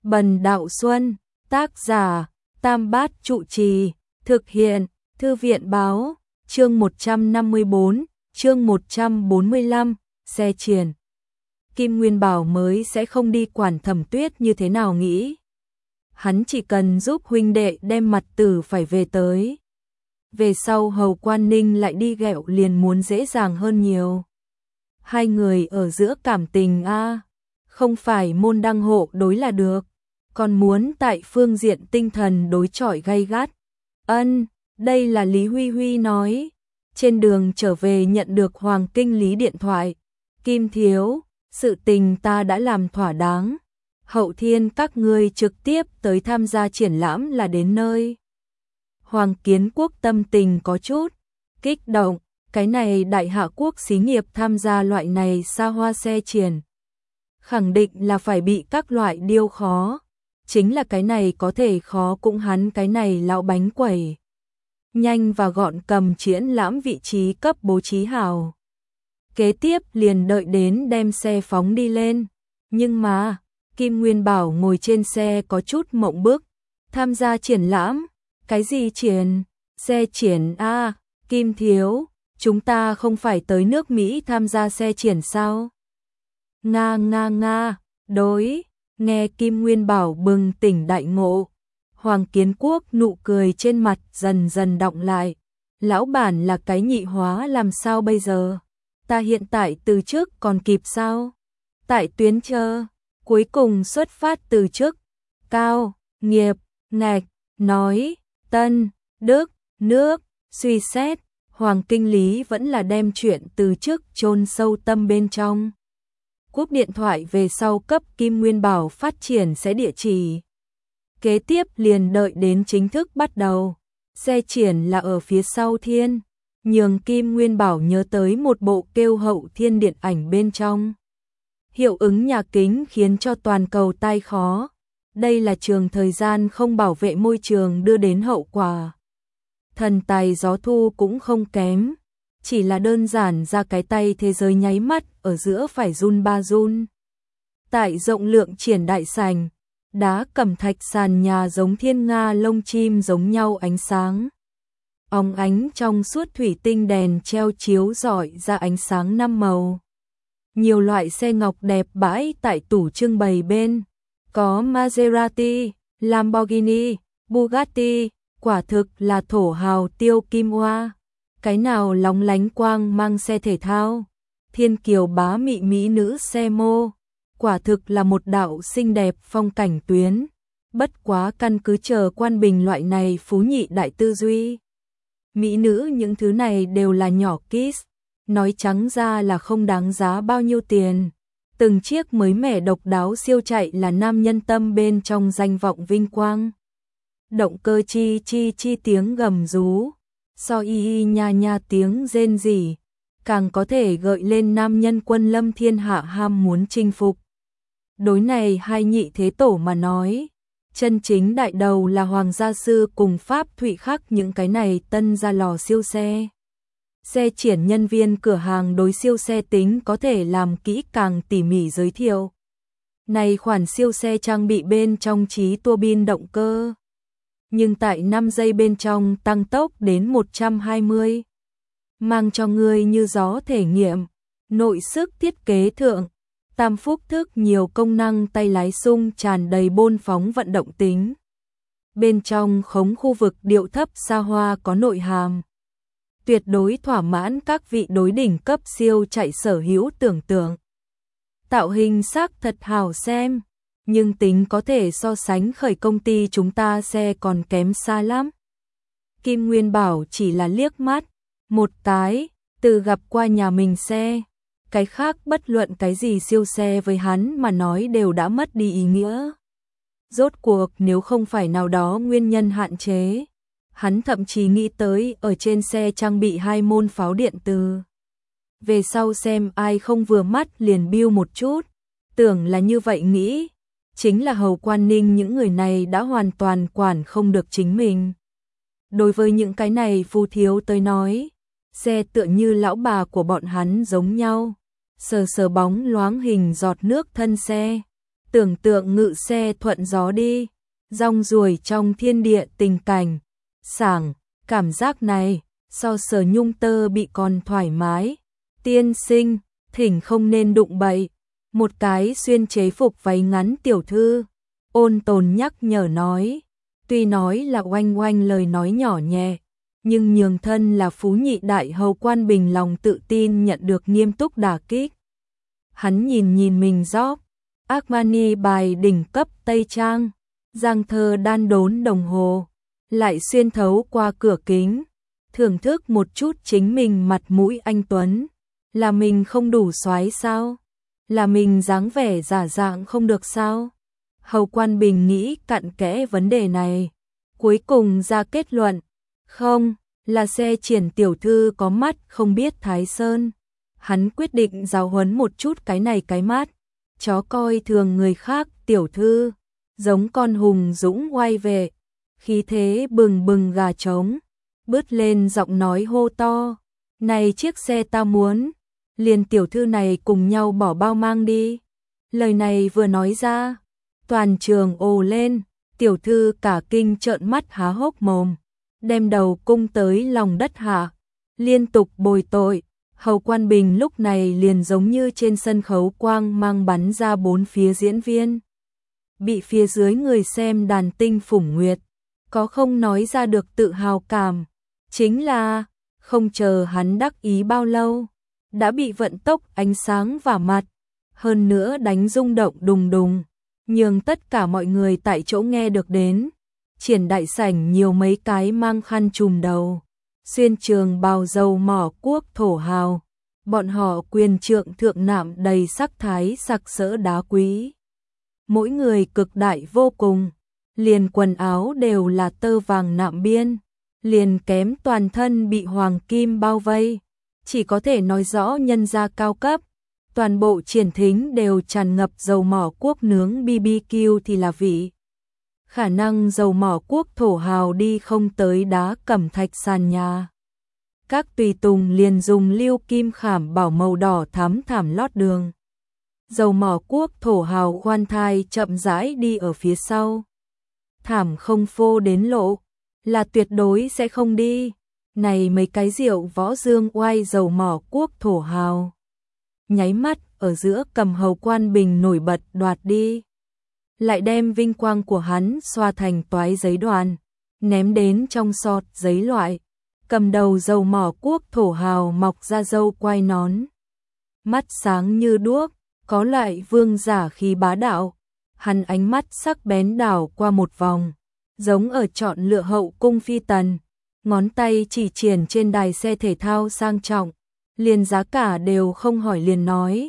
Bần Đạo Xuân, tác giả, Tam Bát Trụ Trì, thực hiện, Thư viện báo, chương 154, chương 145, xe triển. Kim Nguyên Bảo mới sẽ không đi quản Thẩm Tuyết như thế nào nghĩ. Hắn chỉ cần giúp huynh đệ đem mặt tử phải về tới. Về sau Hầu Quan Ninh lại đi ghẹo liền muốn dễ dàng hơn nhiều. Hai người ở giữa cảm tình không phải môn đăng hộ đối là được, còn muốn tại phương diện tinh thần đối chọi gay gắt. Đây là Lý Huy Huy nói. Trên đường trở về nhận được Hoàng Kinh Lý điện thoại. Kim thiếu, sự tình ta đã làm thỏa đáng. Hậu thiên các ngươi trực tiếp tới tham gia triển lãm là đến nơi. Hoàng Kiến Quốc tâm tình có chút kích động, cái này đại hạ quốc xí nghiệp tham gia loại này xa hoa xe triển. Khẳng định là phải bị các loại điêu khó, chính là cái này có thể khó cũng hắn cái này lão bánh quẩy. Nhanh và gọn cầm triển lãm vị trí cấp bố trí hào. Kế tiếp liền đợi đến đem xe phóng đi lên, nhưng mà Kim Nguyên Bảo ngồi trên xe có chút mộng bức. Tham gia triển lãm? Cái gì triển? Xe triển Kim thiếu, chúng ta không phải tới nước Mỹ tham gia xe triển sao? Nga, đối, nghe Kim Nguyên Bảo bừng tỉnh đại ngộ. Hoàng Kiến Quốc nụ cười trên mặt dần dần đọng lại. Lão bản là cái nhị hóa làm sao bây giờ? Ta hiện tại từ chức còn kịp sao? Tại tuyến chờ, cuối cùng xuất phát từ chức. Cao, nghiệp, ngạch, nói, tân, đức, nước, suy xét. Hoàng Kinh Lý vẫn là đem chuyện từ chức chôn sâu tâm bên trong. Cúp điện thoại về sau cấp Kim Nguyên Bảo phát triển sẽ địa chỉ. Kế tiếp liền đợi đến chính thức bắt đầu. Xe triển là ở phía sau thiên, nhường Kim Nguyên Bảo nhớ tới một bộ kêu Hậu Thiên điện ảnh bên trong. Hiệu ứng nhà kính khiến cho toàn cầu tai khó. Đây là trường thời gian không bảo vệ môi trường đưa đến hậu quả. Thần tài gió thu cũng không kém, chỉ là đơn giản ra cái tay thế giới nháy mắt ở giữa phải run ba run. Tại rộng lượng triển đại sảnh, đá cẩm thạch sàn nhà giống thiên nga lông chim giống nhau ánh sáng. Óng ánh trong suốt thủy tinh đèn treo chiếu rọi ra ánh sáng năm màu. Nhiều loại xe ngọc đẹp bãi tại tủ trưng bày bên. Có Maserati, Lamborghini, Bugatti, quả thực là thổ hào tiêu kim hoa. Cái nào lóng lánh quang mang xe thể thao. Thiên kiều bá mị mỹ nữ xe mô. Quả thực là một đạo xinh đẹp phong cảnh tuyến. Bất quá căn cứ chờ quan bình loại này phú nhị đại tư duy. Mỹ nữ những thứ này đều là nhỏ kiss. Nói trắng ra là không đáng giá bao nhiêu tiền. Từng chiếc mới mẻ độc đáo siêu chạy là nam nhân tâm bên trong danh vọng vinh quang. Động cơ chi tiếng gầm rú, so y nha tiếng rên rỉ, càng có thể gợi lên nam nhân quân lâm thiên hạ ham muốn chinh phục. Đối này hai nhị thế tổ mà nói, chân chính đại đầu là Hoàng gia sư cùng Pháp Thụy Khắc những cái này tân ra lò siêu xe. Xe triển nhân viên cửa hàng đối siêu xe tính có thể làm kỹ càng tỉ mỉ giới thiệu. Này khoản siêu xe trang bị bên trong trí tua bin động cơ. Nhưng tại 5 giây bên trong tăng tốc đến 120. Mang cho người như gió thể nghiệm. Nội sức thiết kế thượng. Tam phúc thức nhiều công năng tay lái sung tràn đầy bôn phóng vận động tính. Bên trong khống khu vực điệu thấp xa hoa có nội hàm. Tuyệt đối thỏa mãn các vị đối đỉnh cấp siêu chạy sở hữu tưởng tượng. Tạo hình sắc thật hào xem, nhưng tính có thể so sánh khởi công ty chúng ta xe còn kém xa lắm. Kim Nguyên Bảo chỉ là liếc mắt, một cái, từ gặp qua nhà mình xe. Cái khác bất luận cái gì siêu xe với hắn mà nói đều đã mất đi ý nghĩa. Rốt cuộc nếu không phải nào đó nguyên nhân hạn chế. Hắn thậm chí nghĩ tới ở trên xe trang bị 2 môn pháo điện từ. Về sau xem ai không vừa mắt liền biêu một chút. Tưởng là như vậy nghĩ. Chính là Hầu Quan Ninh những người này đã hoàn toàn quản không được chính mình. Đối với những cái này phu thiếu tới nói. Xe tựa như lão bà của bọn hắn giống nhau. Sờ bóng loáng hình giọt nước thân xe. tưởng tượng ngự xe thuận gió đi, rong ruổi trong thiên địa tình cảnh, sảng, cảm giác này, so Sở Nhung Tơ bị còn thoải mái. Tiên sinh, thỉnh không nên đụng bậy, một cái xuyên chế phục váy ngắn tiểu thư, ôn tồn nhắc nhở nói, tuy nói là oanh oanh lời nói nhỏ nhẹ, nhưng nhường thân là phú nhị đại hầu Quan Bình lòng tự tin nhận được nghiêm túc đả kích. Hắn nhìn mình rót, Armani bài đỉnh cấp Tây Trang, giang thơ đan đốn đồng hồ, lại xuyên thấu qua cửa kính, thưởng thức một chút chính mình mặt mũi anh tuấn, là mình không đủ soái sao? Là mình dáng vẻ giả dạng không được sao? Hầu Quan Bình nghĩ cặn kẽ vấn đề này, cuối cùng ra kết luận, không, là xe triển tiểu thư có mắt không biết Thái Sơn. Hắn quyết định giáo huấn một chút cái này cái mắt, chó coi thường người khác tiểu thư, giống con hùng dũng oai vệ, khí thế bừng bừng gà trống, bứt lên giọng nói hô to, này chiếc xe ta muốn, liền tiểu thư này cùng nhau bỏ bao mang đi. Lời này vừa nói ra, toàn trường ồ lên, tiểu thư cả kinh trợn mắt há hốc mồm, đem đầu cung tới lòng đất hạ, liên tục bồi tội. Hầu Quan Bình lúc này liền giống như trên sân khấu quang mang bắn ra bốn phía diễn viên, bị phía dưới người xem đàn tinh phủng nguyệt, có không nói ra được tự hào cảm, chính là không chờ hắn đắc ý bao lâu, đã bị vận tốc ánh sáng vào mặt, hơn nữa đánh rung động đùng đùng, nhường tất cả mọi người tại chỗ nghe được đến. Triển đại sảnh nhiều mấy cái mang khăn trùm đầu, xuyên trường bào dầu mỏ quốc thổ hào, bọn họ quyền trượng thượng nạm đầy sắc thái sặc sỡ đá quý. Mỗi người cực đại vô cùng, liền quần áo đều là tơ vàng nạm biên, liền kém toàn thân bị hoàng kim bao vây, chỉ có thể nói rõ nhân gia cao cấp. Toàn bộ triển thính đều tràn ngập dầu mỏ quốc nướng BBQ thì là vị. Khả năng dầu mỏ quốc thổ hào đi không tới đá cẩm thạch sàn nhà. Các tùy tùng liền dùng lưu kim khảm bảo màu đỏ thắm thảm lót đường. Dầu mỏ quốc thổ hào khoan thai chậm rãi đi ở phía sau. Thảm không phô đến lộ, là tuyệt đối sẽ không đi. Này mấy cái rượu võ dương oai dầu mỏ quốc thổ hào. Nháy mắt ở giữa cầm Hầu Quan Bình nổi bật đoạt đi. Lại đem vinh quang của hắn xoa thành toái giấy đoàn, ném đến trong sọt giấy loại, cầm đầu dầu mỏ quốc thổ hào mọc ra râu quai nón. Mắt sáng như đuốc, có loại vương giả khí bá đạo, hắn ánh mắt sắc bén đảo qua một vòng, giống ở chọn lựa hậu cung phi tần, ngón tay chỉ triển trên đài xe thể thao sang trọng, liền giá cả đều không hỏi liền nói,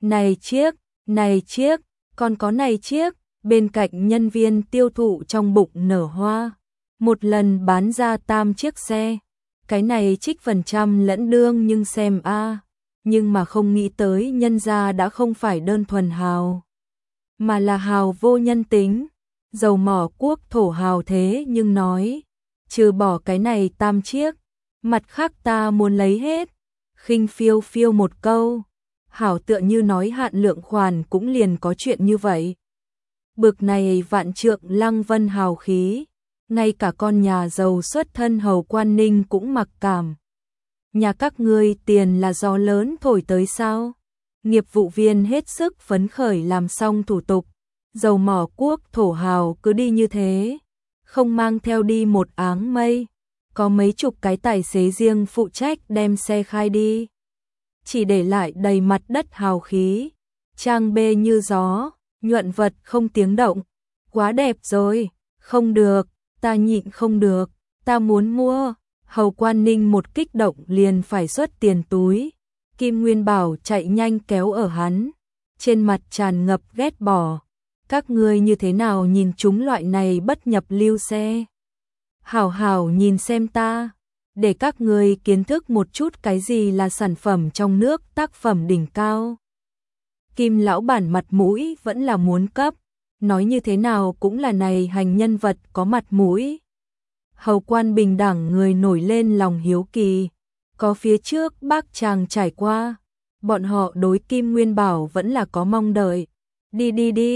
này chiếc, còn có này chiếc. Bên cạnh nhân viên tiêu thụ trong bụng nở hoa, một lần bán ra 3 chiếc xe, cái này trích phần trăm lẫn đương nhưng xem nhưng mà không nghĩ tới nhân gia đã không phải đơn thuần hào, mà là hào vô nhân tính, dầu mỏ quốc thổ hào thế nhưng nói, trừ bỏ cái này 3 chiếc, mặt khác ta muốn lấy hết, khinh phiêu phiêu một câu, hảo tựa như nói hạn lượng khoản cũng liền có chuyện như vậy. Bực này vạn trượng lăng vân hào khí, ngay cả con nhà giàu xuất thân Hầu Quan Ninh cũng mặc cảm. Nhà các ngươi tiền là gió lớn thổi tới sao? Nghiệp vụ viên hết sức phấn khởi làm xong thủ tục, dầu mỏ quốc thổ hào cứ đi như thế, không mang theo đi một áng mây, có mấy chục cái tài xế riêng phụ trách đem xe khai đi. Chỉ để lại đầy mặt đất hào khí, trang bê như gió. Nhuận vật không tiếng động, quá đẹp rồi, không được, ta nhịn không được, ta muốn mua. Hầu Quan Ninh một kích động liền phải xuất tiền túi, Kim Nguyên Bảo chạy nhanh kéo ở hắn, trên mặt tràn ngập ghét bỏ, các ngươi như thế nào nhìn chúng loại này bất nhập lưu xe. Hảo hảo nhìn xem ta, để các ngươi kiến thức một chút cái gì là sản phẩm trong nước tác phẩm đỉnh cao. Kim lão bản mặt mũi vẫn là muốn cấp, nói như thế nào cũng là này hành nhân vật có mặt mũi. Hầu Quan Bình đẳng người nổi lên lòng hiếu kỳ, có phía trước bác chàng trải qua, bọn họ đối Kim Nguyên Bảo vẫn là có mong đợi. Đi,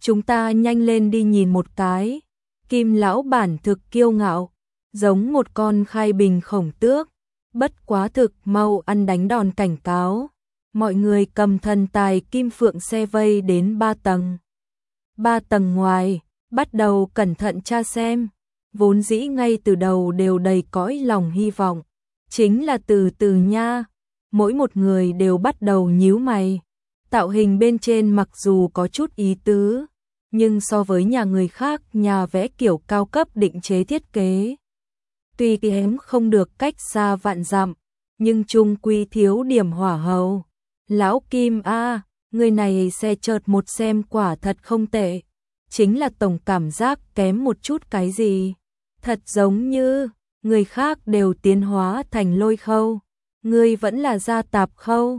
Chúng ta nhanh lên đi nhìn một cái. Kim lão bản thực kiêu ngạo, giống một con khai bình khổng tước, bất quá thực mau ăn đánh đòn cảnh cáo. Mọi người cầm thần tài kim phượng xe vây đến 3 tầng. 3 tầng ngoài, bắt đầu cẩn thận tra xem, vốn dĩ ngay từ đầu đều đầy cõi lòng hy vọng. Chính là từ từ nha, mỗi một người đều bắt đầu nhíu mày. Tạo hình bên trên mặc dù có chút ý tứ, nhưng so với nhà người khác nhà vẽ kiểu cao cấp định chế thiết kế, tuy kém không được cách xa vạn dặm, nhưng chung quy thiếu điểm hỏa hầu. Lão Kim a, người này xe chợt một xem quả thật không tệ, chính là tổng cảm giác kém một chút cái gì. Thật giống như người khác đều tiến hóa thành Lôi Khâu, ngươi vẫn là gia Tạp Khâu.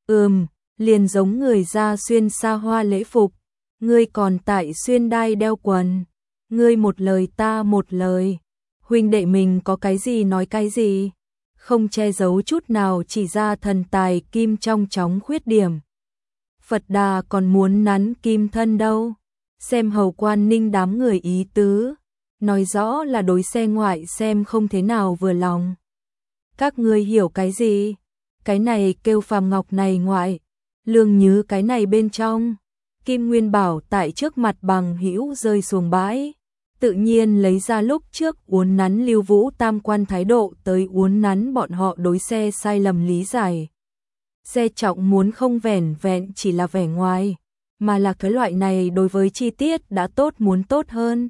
Liền giống người da xuyên xa hoa lễ phục, ngươi còn tại xuyên đai đeo quần. Ngươi một lời ta một lời, huynh đệ mình có cái gì nói cái gì, không che giấu chút nào chỉ ra thần tài kim trong chóng khuyết điểm. Phật Đà còn muốn nắn kim thân đâu, xem Hầu Quan Ninh đám người ý tứ, nói rõ là đối xe ngoại xem không thế nào vừa lòng. Các ngươi hiểu cái gì? Cái này kêu phàm ngọc này ngoại, lương như cái này bên trong. Kim Nguyên Bảo tại trước mặt bằng hữu rơi xuống bãi, tự nhiên lấy ra lúc trước uốn nắn Lưu Vũ tam quan thái độ tới uốn nắn bọn họ đối xe sai lầm lý giải. Xe trọng muốn không vẻn vẹn chỉ là vẻ ngoài, mà là cái loại này đối với chi tiết đã tốt muốn tốt hơn.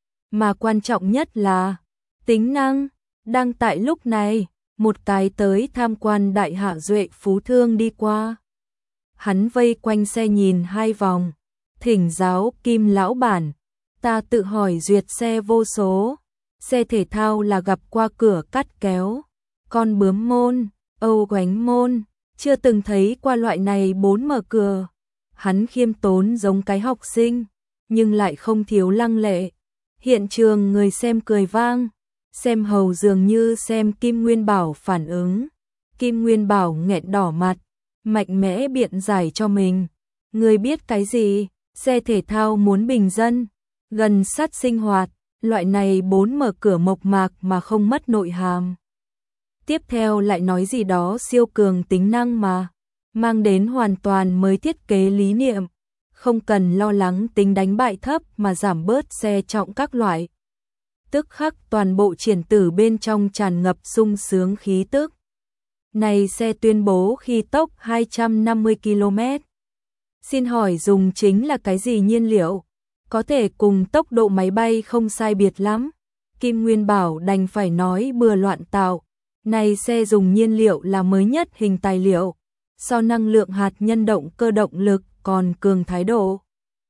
Mà quan trọng nhất là tính năng. Đang tại lúc này, một cái tới tham quan đại hạ duệ phú thương đi qua. Hắn vây quanh xe nhìn 2 vòng, thỉnh giáo Kim lão bản, ta tự hỏi duyệt xe vô số, xe thể thao là gặp qua cửa cắt kéo, con bướm môn, Âu Goánh môn, chưa từng thấy qua loại này 4 mở cửa. Hắn khiêm tốn giống cái học sinh, nhưng lại không thiếu lăng lệ. Hiện trường người xem cười vang, xem hầu dường như xem Kim Nguyên Bảo phản ứng. Kim Nguyên Bảo nghẹn đỏ mặt, mạnh mẽ biện giải cho mình. Người biết cái gì, xe thể thao muốn bình dân, gần sát sinh hoạt, loại này 4 mở cửa mộc mạc mà không mất nội hàm. Tiếp theo lại nói gì đó siêu cường tính năng mà, mang đến hoàn toàn mới thiết kế lý niệm, không cần lo lắng tính đánh bại thấp mà giảm bớt xe trọng các loại. Tức khắc toàn bộ triển tử bên trong tràn ngập sung sướng khí tức. Này xe tuyên bố khi tốc 250 km. Xin hỏi dùng chính là cái gì nhiên liệu? Có thể cùng tốc độ máy bay không sai biệt lắm. Kim Nguyên Bảo đành phải nói bừa loạn tạo. Này xe dùng nhiên liệu là mới nhất hình tài liệu, so năng lượng hạt nhân động cơ động lực còn cường thái độ.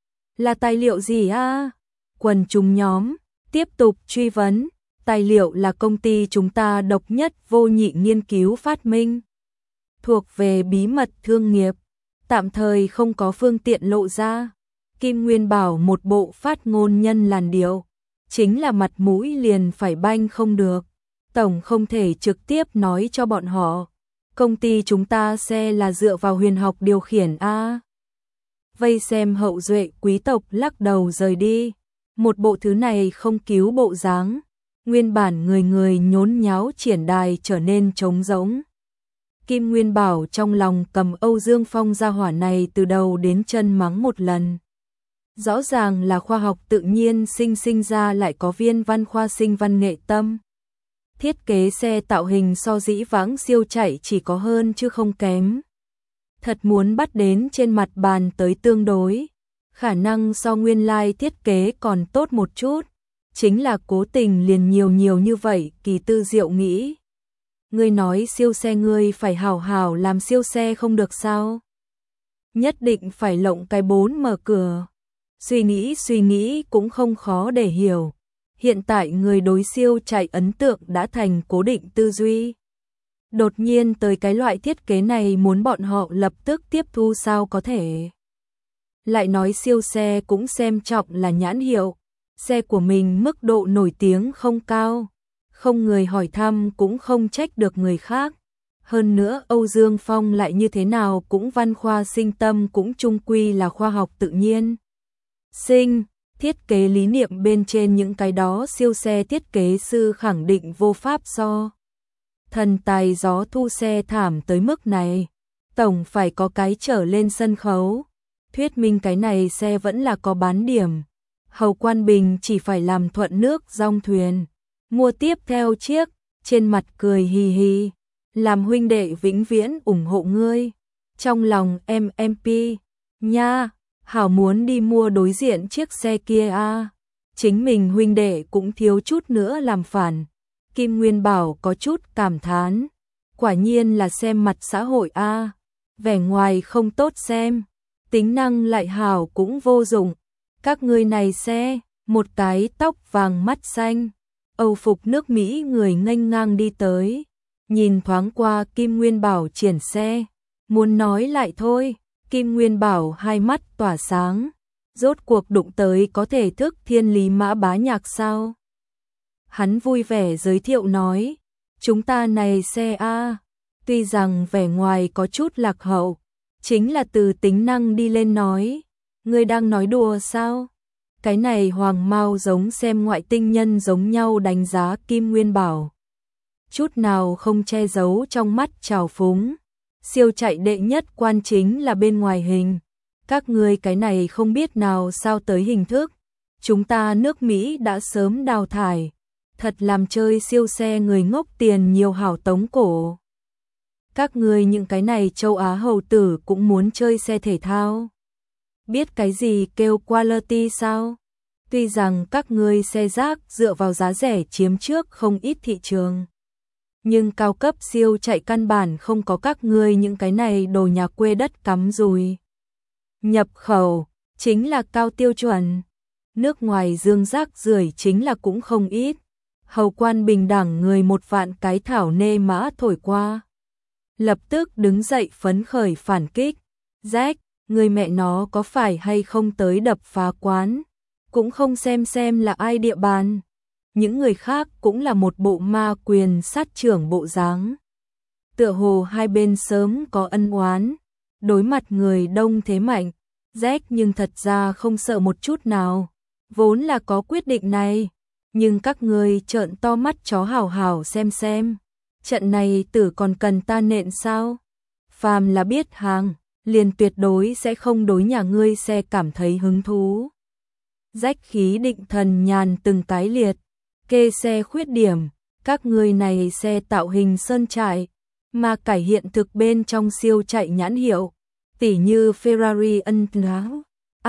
Là tài liệu gì a? Quần chúng nhóm tiếp tục truy vấn. Tài liệu là công ty chúng ta độc nhất vô nhị nghiên cứu phát minh, thuộc về bí mật thương nghiệp, tạm thời không có phương tiện lộ ra. Kim Nguyên Bảo một bộ phát ngôn nhân làn điệu, chính là mặt mũi liền phải banh không được. Tổng không thể trực tiếp nói cho bọn họ, công ty chúng ta xe là dựa vào huyền học điều khiển a. Vây xem hậu duệ quý tộc lắc đầu rời đi, một bộ thứ này không cứu bộ dáng. Nguyên bản người người nhốn nháo triển đài trở nên trống rỗng. Kim Nguyên Bảo trong lòng cầm Âu Dương Phong gia hỏa này từ đầu đến chân mắng một lần. Rõ ràng là khoa học tự nhiên sinh ra lại có viên văn khoa sinh văn nghệ tâm. Thiết kế xe tạo hình so dĩ vãng siêu chạy chỉ có hơn chứ không kém. Thật muốn bắt đến trên mặt bàn tới tương đối, khả năng so nguyên lai thiết kế còn tốt một chút. Chính là cố tình liền nhiều như vậy, Kỳ Tư Diệu nghĩ. Ngươi nói siêu xe ngươi phải hảo hảo làm siêu xe không được sao? Nhất định phải lộng cái 4 mở cửa. Suy nghĩ cũng không khó để hiểu. Hiện tại người đối siêu chạy ấn tượng đã thành cố định tư duy. Đột nhiên tới cái loại thiết kế này muốn bọn họ lập tức tiếp thu sao có thể. Lại nói siêu xe cũng xem trọng là nhãn hiệu. Xe của mình mức độ nổi tiếng không cao, không người hỏi thăm cũng không trách được người khác. Hơn nữa Âu Dương Phong lại như thế nào cũng văn khoa sinh tâm cũng chung quy là khoa học tự nhiên. sinh, thiết kế lý niệm bên trên những cái đó siêu xe thiết kế sư khẳng định vô pháp so. Thần tài gió thu xe thảm tới mức này, tổng phải có cái trở lên sân khấu. Thuyết minh cái này xe vẫn là có bán điểm. Hầu Quan Bình chỉ phải làm thuận nước dong thuyền, mua tiếp theo chiếc, trên mặt cười hì hì, làm huynh đệ vĩnh viễn ủng hộ ngươi. Trong lòng MP, nha, hảo muốn đi mua đối diện chiếc xe kia a. Chính mình huynh đệ cũng thiếu chút nữa làm phản. Kim Nguyên Bảo có chút cảm thán, quả nhiên là xem mặt xã hội a, vẻ ngoài không tốt xem, tính năng lại hảo cũng vô dụng. Các ngươi này xe, một cái tóc vàng mắt xanh, Âu phục nước Mỹ người nghênh ngang đi tới, nhìn thoáng qua Kim Nguyên Bảo triển xe, muốn nói lại thôi. Kim Nguyên Bảo hai mắt tỏa sáng, rốt cuộc đụng tới có thể thức thiên lý mã bá nhạc sao? Hắn vui vẻ giới thiệu nói, chúng ta này xe A, tuy rằng vẻ ngoài có chút lạc hậu, chính là từ tính năng đi lên nói, ngươi đang nói đùa sao? Cái này Hoàng Mao giống xem ngoại tinh nhân giống nhau đánh giá Kim Nguyên Bảo. Chút nào không che giấu trong mắt trào phúng. Siêu chạy đệ nhất quan chính là bên ngoài hình. Các ngươi cái này không biết nào sao tới hình thức. Chúng ta nước Mỹ đã sớm đào thải. Thật làm chơi siêu xe người ngốc tiền nhiều hảo tống cổ. Các ngươi những cái này châu Á hầu tử cũng muốn chơi xe thể thao. Biết cái gì kêu quality sao? Tuy rằng các ngươi xe rác dựa vào giá rẻ chiếm trước không ít thị trường. Nhưng cao cấp siêu chạy căn bản không có các ngươi những cái này đồ nhà quê đất cắm rùi. Nhập khẩu, chính là cao tiêu chuẩn. Nước ngoài dương rác rưởi chính là cũng không ít. Hầu Quan Bình đẳng người một vạn cái thảo nê mã thổi qua. Lập tức đứng dậy phấn khởi phản kích. Rách, người mẹ nó có phải hay không tới đập phá quán. Cũng không xem là ai địa bàn. Những người khác cũng là một bộ ma quyền sát trưởng bộ dáng. Tựa hồ hai bên sớm có ân oán, đối mặt người đông thế mạnh, rách nhưng thật ra không sợ một chút nào. Vốn là có quyết định này, nhưng các người trợn to mắt chó hảo hảo xem. Trận này tử còn cần ta nện sao? Phàm là biết hàng, liền tuyệt đối sẽ không đối nhà ngươi xe cảm thấy hứng thú. Rách khí định thần nhàn từng cái liệt. Kê xe khuyết điểm, các người này xe tạo hình sơn trại, mà cải hiện thực bên trong siêu chạy nhãn hiệu, tỉ như Ferrari Entháo,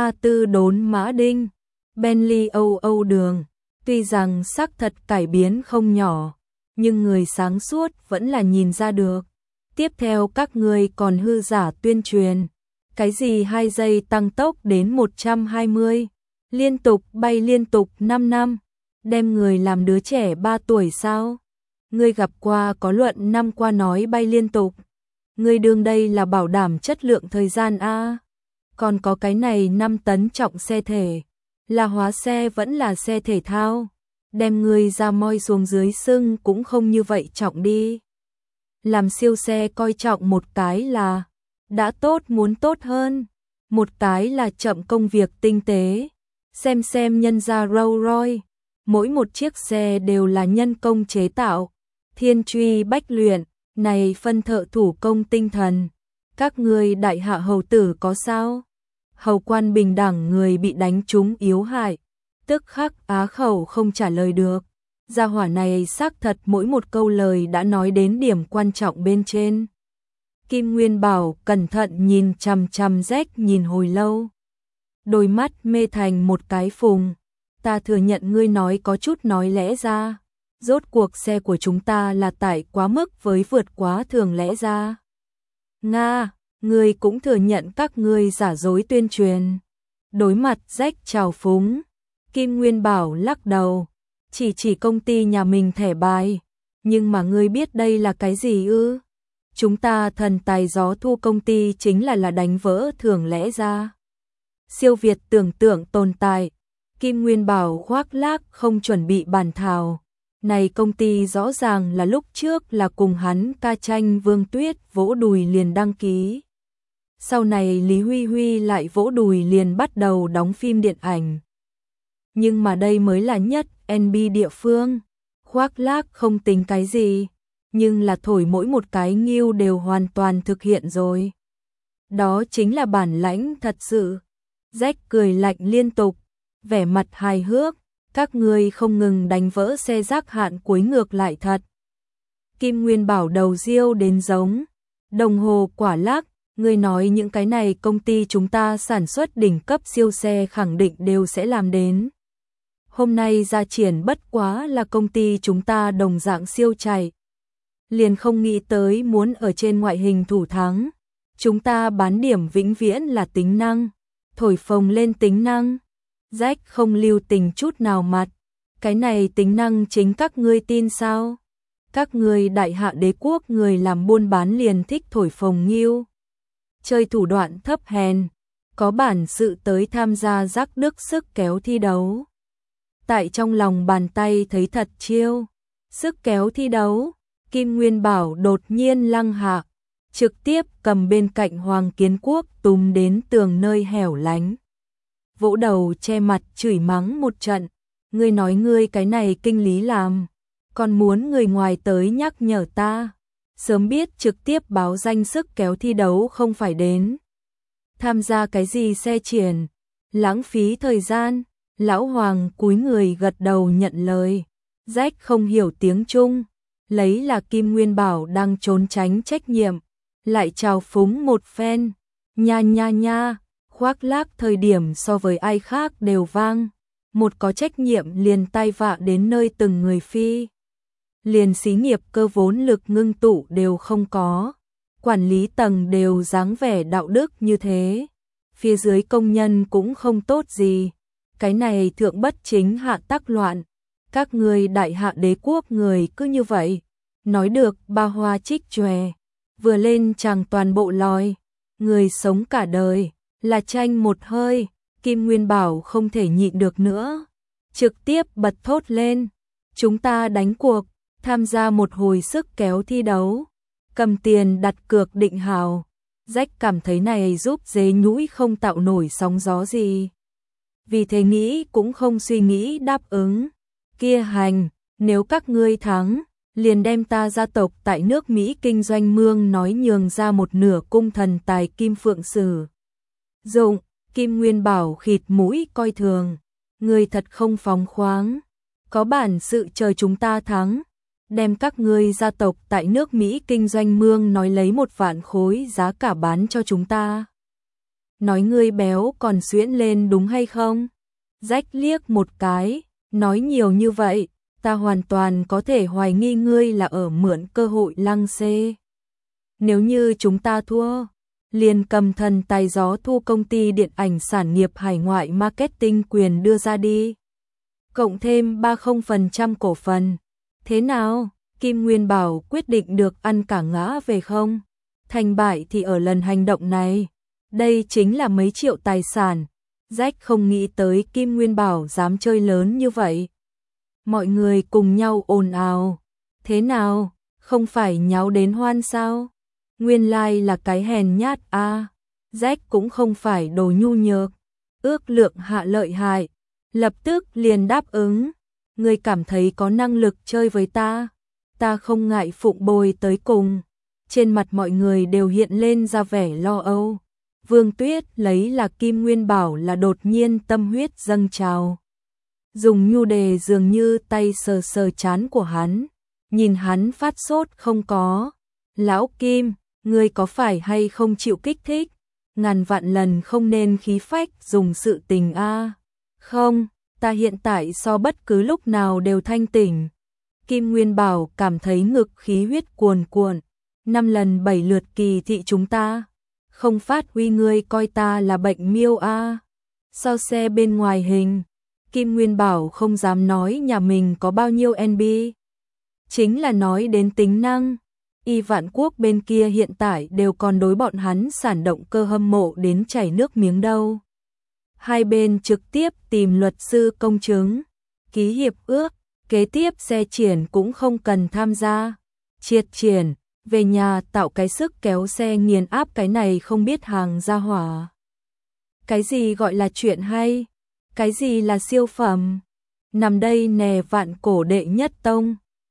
A4 đốn mã đinh, Bentley Âu đường, tuy rằng xác thật cải biến không nhỏ, nhưng người sáng suốt vẫn là nhìn ra được. Tiếp theo các người còn hư giả tuyên truyền, cái gì 2 giây tăng tốc đến 120, liên tục bay liên tục 5 năm. Đem người làm đứa trẻ 3 tuổi sao? Ngươi gặp qua có luận năm qua nói bay liên tục. Ngươi đương đây là bảo đảm chất lượng thời gian a. Còn có cái này 5 tấn trọng xe thể, là hóa xe vẫn là xe thể thao. Đem người ra moi xuống dưới sưng cũng không như vậy trọng đi. Làm siêu xe coi trọng một cái là đã tốt muốn tốt hơn, một cái là chậm công việc tinh tế. Xem nhân gia Rolls Royce, mỗi một chiếc xe đều là nhân công chế tạo, thiên truy bách luyện, này phân thợ thủ công tinh thần. Các ngươi đại hạ hầu tử có sao? Hầu Quan Bình đẳng người bị đánh trúng yếu hại, tức khắc á khẩu không trả lời được. Gia hỏa này xác thật mỗi một câu lời đã nói đến điểm quan trọng bên trên. Kim Nguyên Bảo cẩn thận nhìn chằm rách nhìn hồi lâu. Đôi mắt mê thành một cái phùng. Ta thừa nhận ngươi nói có chút nói lẽ ra. Rốt cuộc xe của chúng ta là tải quá mức với vượt quá thường lẽ ra. Nga, ngươi cũng thừa nhận các ngươi giả dối tuyên truyền. Đối mặt rách trào phúng, Kim Nguyên Bảo lắc đầu, chỉ công ty nhà mình thẻ bài. Nhưng mà ngươi biết đây là cái gì ư? Chúng ta thần tài gió thu công ty chính là đánh vỡ thường lẽ ra. Siêu việt tưởng tượng tồn tại. Kim Nguyên Bảo khoác lác không chuẩn bị bàn thảo. Này công ty rõ ràng là lúc trước là cùng hắn ca tranh Vương Tuyết vỗ đùi liền đăng ký. Sau này Lý Huy Huy lại vỗ đùi liền bắt đầu đóng phim điện ảnh. Nhưng mà đây mới là nhất NB địa phương. Khoác lác không tính cái gì, nhưng là thổi mỗi một cái nghiêu đều hoàn toàn thực hiện rồi. Đó chính là bản lãnh thật sự. Jack cười lạnh liên tục, vẻ mặt hài hước, các ngươi không ngừng đánh vỡ xe giác hạn cuối ngược lại thật. Kim Nguyên Bảo đầu riêu đến giống đồng hồ quả lắc, ngươi nói những cái này công ty chúng ta sản xuất đỉnh cấp siêu xe khẳng định đều sẽ làm đến. Hôm nay ra triển bất quá là công ty chúng ta đồng dạng siêu chạy. Liền không nghĩ tới muốn ở trên ngoại hình thủ thắng. Chúng ta bán điểm vĩnh viễn là tính năng, thổi phồng lên tính năng. Jack không lưu tình chút nào mặt. Cái này tính năng chính các ngươi tin sao? Các ngươi đại hạ đế quốc người làm buôn bán liền thích thổi phồng nghiêu. Chơi thủ đoạn thấp hèn, có bản sự tới tham gia rắc đức sức kéo thi đấu. Tại trong lòng bàn tay thấy thật chiêu, sức kéo thi đấu, Kim Nguyên Bảo đột nhiên lăng hạ, trực tiếp cầm bên cạnh Hoàng Kiến Quốc túm đến tường nơi hẻo lánh. Vỗ đầu che mặt chửi mắng một trận, ngươi nói ngươi cái này kinh lý làm, còn muốn người ngoài tới nhắc nhở ta, sớm biết trực tiếp báo danh sức kéo thi đấu không phải đến. Tham gia cái gì xe triển, lãng phí thời gian. Lão Hoàng cúi người gật đầu nhận lời. Jack không hiểu tiếng Trung, lấy là Kim Nguyên Bảo đang trốn tránh trách nhiệm, lại chào phúng một phen. Nha nha nha, khoác lác thời điểm so với ai khác đều vang. Một có trách nhiệm liền tai vạ đến nơi từng người phi. Liền xí nghiệp cơ vốn lực ngưng tụ đều không có. Quản lý tầng đều dáng vẻ đạo đức như thế. Phía dưới công nhân cũng không tốt gì. Cái này thượng bất chính hạ tắc loạn, các người đại hạ đế quốc người cứ như vậy, nói được ba hoa trích chòe, vừa lên chàng toàn bộ lòi, người sống cả đời, là tranh một hơi, Kim Nguyên Bảo không thể nhịn được nữa, trực tiếp bật thốt lên, chúng ta đánh cuộc, tham gia một hồi sức kéo thi đấu, cầm tiền đặt cược định hào, Jack cảm thấy này giúp dế nhũi không tạo nổi sóng gió gì. Vì thế nghĩ cũng không suy nghĩ đáp ứng. Kia hành, nếu các ngươi thắng, liền đem ta gia tộc tại nước Mỹ kinh doanh mương nói nhường ra một nửa cung thần tài Kim Phượng Sử. Dụng, Kim Nguyên Bảo khịt mũi coi thường. Ngươi thật không phóng khoáng. Có bản sự chờ chúng ta thắng. Đem các ngươi gia tộc tại nước Mỹ kinh doanh mương nói lấy 1 vạn khối giá cả bán cho chúng ta. Nói ngươi béo còn xuyễn lên đúng hay không? Jack liếc một cái, nói nhiều như vậy, ta hoàn toàn có thể hoài nghi ngươi là ở mượn cơ hội lăng xê. Nếu như chúng ta thua, liền cầm thần tài gió thu công ty điện ảnh sản nghiệp hải ngoại marketing quyền đưa ra đi. Cộng thêm 30% cổ phần. Thế nào? Kim Nguyên Bảo quyết định được ăn cả ngã về không? Thành bại thì ở lần hành động này. Đây chính là mấy triệu tài sản. Jack không nghĩ tới Kim Nguyên Bảo dám chơi lớn như vậy. Mọi người cùng nhau ồn ào. Thế nào? Không phải nháo đến hoan sao? Nguyên lai là cái hèn nhát a. Jack cũng không phải đồ nhu nhược. Ước lượng hạ lợi hại. Lập tức liền đáp ứng. Người cảm thấy có năng lực chơi với ta. Ta không ngại phụng bồi tới cùng. Trên mặt mọi người đều hiện lên ra vẻ lo âu. Vương Tuyết lấy là Kim Nguyên Bảo là đột nhiên tâm huyết dâng trào. Dùng nhu đề dường như tay sờ sờ trán của hắn. Nhìn hắn phát sốt không có. Lão Kim, ngươi có phải hay không chịu kích thích? Ngàn vạn lần không nên khí phách dùng sự tình a. Không, ta hiện tại so bất cứ lúc nào đều thanh tỉnh. Kim Nguyên Bảo cảm thấy ngực khí huyết cuồn cuộn. 5 lần 7 lượt kỳ thị chúng ta. Không phát huy ngươi coi ta là bệnh miêu a. So xe bên ngoài hình, Kim Nguyên Bảo không dám nói nhà mình có bao nhiêu NB. Chính là nói đến tính năng. Y Vạn Quốc bên kia hiện tại đều còn đối bọn hắn sản động cơ hâm mộ đến chảy nước miếng đâu. Hai bên trực tiếp tìm luật sư công chứng, ký hiệp ước, kế tiếp xe triển cũng không cần tham gia. Triệt triển, về nhà tạo cái sức kéo xe nghiền áp cái này không biết hàng ra hỏa. Cái gì gọi là chuyện hay? Cái gì là siêu phẩm? Nằm đây nè vạn cổ đệ nhất tông.